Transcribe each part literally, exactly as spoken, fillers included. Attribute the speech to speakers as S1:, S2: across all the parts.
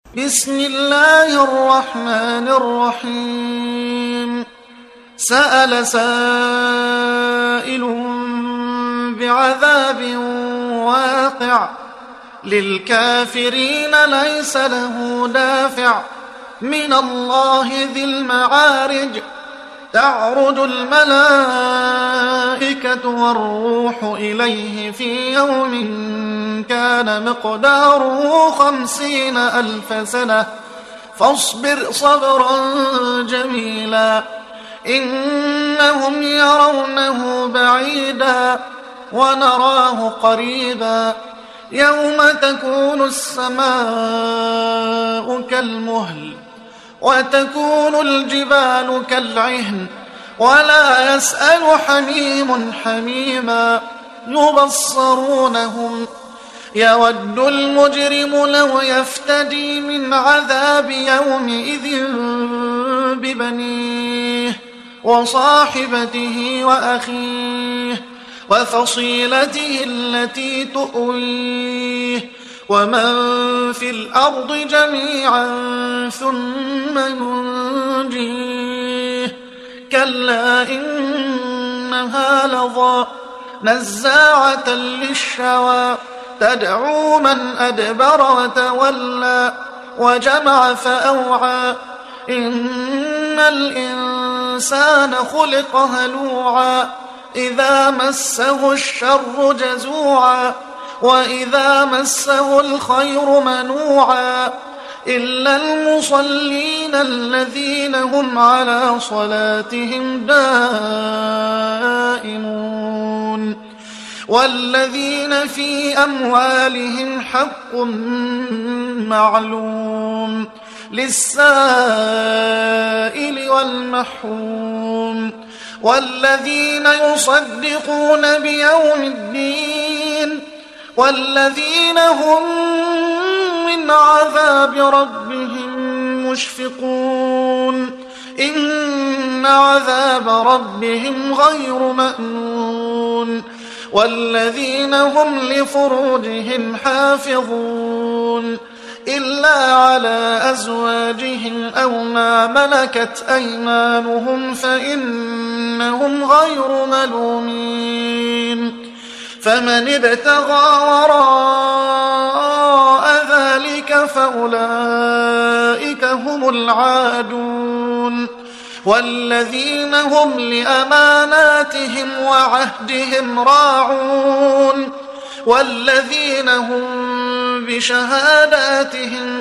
S1: بسم الله الرحمن الرحيم سأل سائل بعذاب واقع للكافرين ليس له دافع من الله ذي المعارج تعرج الملائكة والروح إليه في يوم كان مقداره خمسين ألف سنة فاصبر صبرا جميلا إنهم يرونه بعيدا ونراه قريبا يوم تكون السماء كالمهل وتكون الجبال كالعهن ولا يسأل حميم حميما يبصرونهم يود المجرم لو يفتدي من عذاب يومئذ ببنيه وصاحبته وأخيه وفصيلته التي تؤويه ومن في الأرض جميعا ثم ينجيه كلا إنها لظى نزاعة للشوى تدعو من أدبر وتولى وجمع فأوعى إن الإنسان خلق هلوعا إذا مسه الشر جزوعا وإذا مسه الخير منوعا إلا المصلين الذين هم على صلاتهم دائمون والذين في أموالهم حق معلوم للسائل والمحروم والذين يصدقون بيوم الدين والذين هم من عذاب ربهم مشفقون إن عذاب ربهم غير مأمون والذين هم لفروجهم حافظون إلا على أزواجهم أو ما ملكت أيمانهم فإنهم غير ملومين فمن ابتغى وراء ذلك فأولئك هم العادون والذين هم لأماناتهم وعهدهم راعون والذين هم بشهاداتهم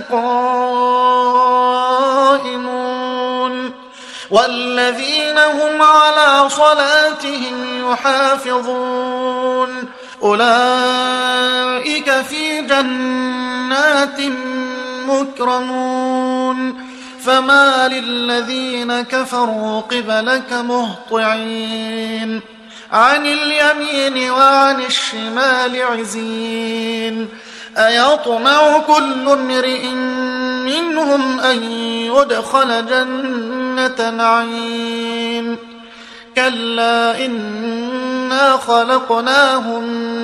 S1: قائمون والذين هم على صلاتهم يحافظون أولئك في جنات مكرمون فما للذين كفروا قبلك مهطعين عن اليمين وعن الشمال عزين أيطمع كل امرئ منهم أن يدخل جنة نعيم كلا إنا خلقناهم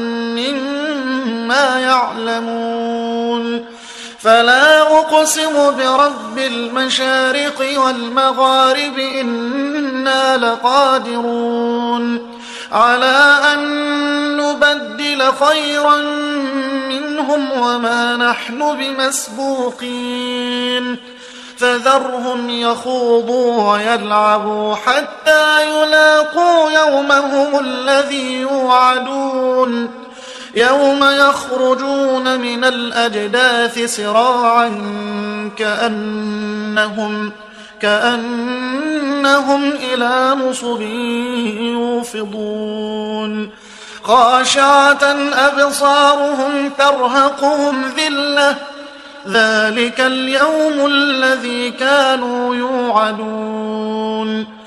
S1: مما يعلمون فلا أقسم برب المشارق والمغارب إنا لقادرون على أن نبدل خيرا منهم وما نحن بمسبوقين فذرهم يخوضوا ويلعبوا حتى يلاقوا يومهم الذي يوعدون يوم يخرجون من الأجداث سراعا كأنهم كأنهم إلى نصب يوفضون خاشعة أبصارهم ترهقهم ذلة ذلك اليوم الذي كانوا يوعدون